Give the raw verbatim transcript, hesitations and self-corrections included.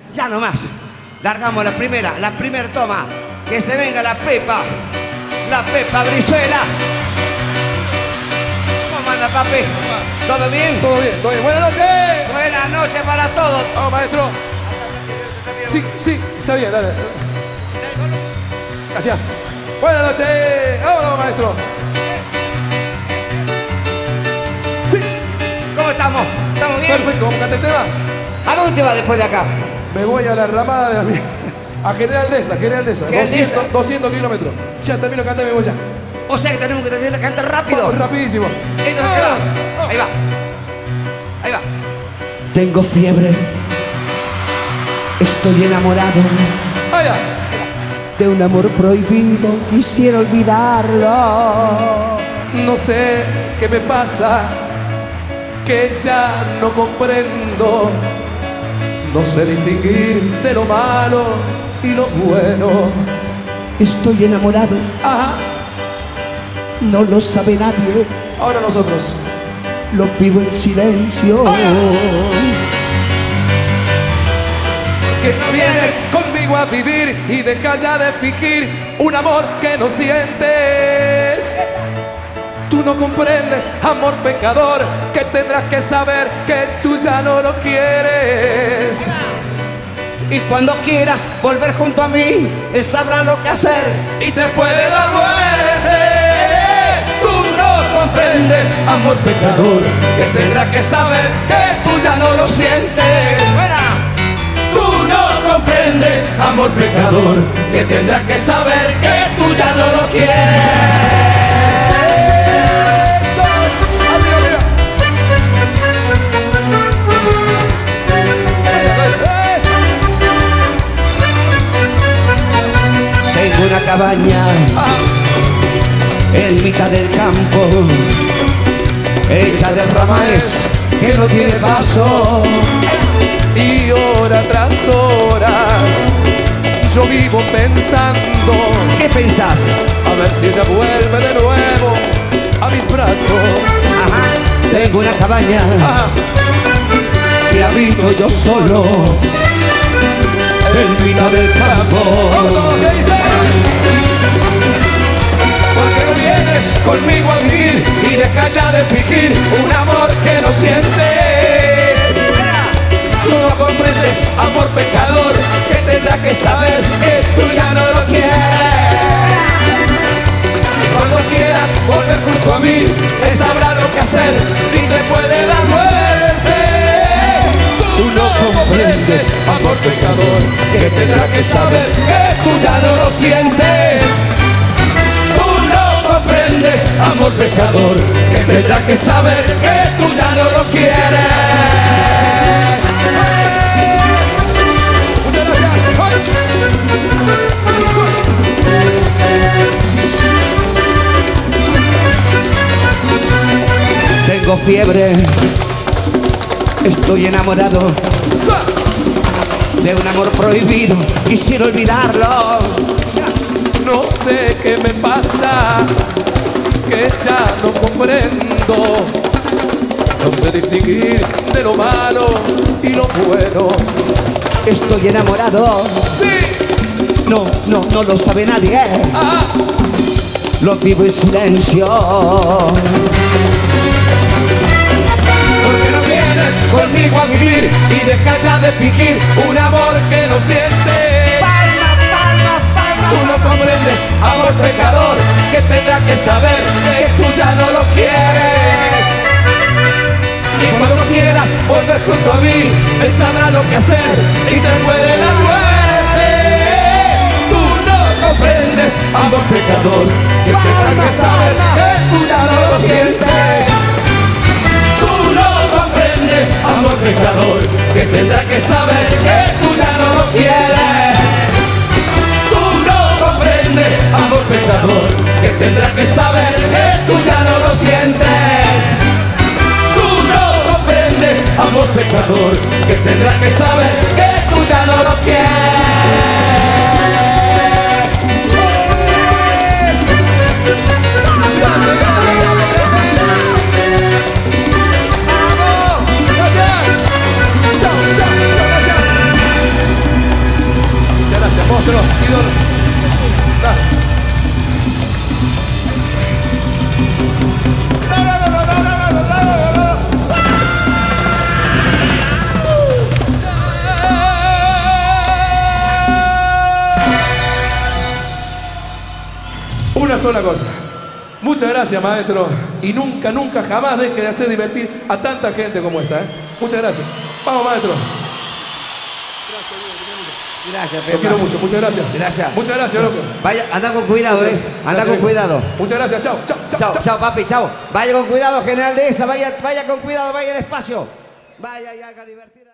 Ya nomás. Largamos la primera, la primera toma. Que se venga la Pepa. La Pepa Brizuela. ¿Cómo anda, papi? ¿Todo bien? Todo bien, todo bien. Buenas noches. Buenas noches para todos. Vamos, maestro. Sí, sí, está bien, dale. Gracias. Buenas noches. Vámonos, maestro. Sí. ¿Cómo estamos? ¿Estamos bien? Perfecto, ¿vamos a cantar el tema? ¿A dónde te vas después de acá? Me voy a la ramada de la mía. A General Deza, General Deza. doscientos, doscientos kilómetros. Ya termino de cantar y me voy ya. O sea que tenemos que terminar de cantar rápido. Vamos, rapidísimo. Entonces, ahí va. Ahí va. Ahí va. Tengo fiebre. Estoy enamorado. Allá. De un amor prohibido. Quisiera olvidarlo. No sé qué me pasa, que ya no comprendo. No sé distinguir de lo malo y lo bueno. Estoy enamorado. Ajá. No lo sabe nadie. Ahora nosotros. Lo vivo en silencio. Que no vienes conmigo a vivir y deja ya de fingir un amor que no sientes. Tú no comprendes, amor pecador, que tendrás que saber que tú ya no lo quieres. Y cuando quieras volver junto a mí, él sabrá lo que hacer y te puede dar muerte. Tú no comprendes, amor pecador, que tendrás que saber que tú ya no lo sientes. ¡Fuera! Tú no comprendes, amor pecador, que tendrás que saber que tú ya no lo quieres. Tengo una cabaña en mitad del campo, hecha de ramas que no tiene paso. Y hora tras horas yo vivo pensando. ¿Qué pensás? A ver si ella vuelve de nuevo a mis brazos. Ajá. Tengo una cabaña. Ajá. Que habito yo solo en mitad del campo. ¿Qué dice? Porque no vienes conmigo a vivir y deja ya de fingir un amor que no sientes. Tú no comprendes, amor pecador, que tendrás que saber que tú ya no lo quieres. Y cuando quieras volver junto a mí, él sabrá lo que hacer y te puede dar muerte. Tú no comprendes, amor pecador, que tendrás que saber que tú ya no lo sientes. Tú no comprendes, amor pecador, que tendrás que saber que tú ya no lo quieres. Tengo fiebre, estoy enamorado de un amor prohibido, quisiera olvidarlo. No sé qué me pasa, que ya no comprendo. No sé distinguir de lo malo y lo bueno. Estoy enamorado. Sí. No, no, no lo sabe nadie. Ah. Lo vivo en silencio. Porque no vienes conmigo a vivir y deja ya de fingir un amor que no sientes. Palma, palma, palma. Tú no comprendes, amor pecador, que tendrás que saber que tú ya no lo quieres. Y cuando quieras volver junto a mí, él sabrá lo que hacer y te puede dar muerte. Tú no comprendes, amor pecador, que tendrás que saber que tú ya no lo sientes. Tú no comprendes, amor pecador, que tendrás que saber que tú ya no lo quieres. Tú no comprendes, amor pecador, que tendrás que saber que tú ya no lo sientes. Amor pecador, que tendrás que saber que tú ya no lo quieres. sola cosa. Muchas gracias, maestro. Y nunca, nunca, jamás deje de hacer divertir a tanta gente como esta, ¿eh? Muchas gracias. Vamos, maestro. Gracias, Pepa. Lo quiero mucho, muchas gracias. Gracias. Muchas gracias, loco. Vaya, anda con cuidado, eh. Anda Gracias, con amigo. cuidado. Muchas gracias, chao, chao, chao. Chao, chao, papi, chao. Vaya con cuidado, general de esa. Vaya, vaya con cuidado, vaya despacio. Vaya, ya, haga divertir.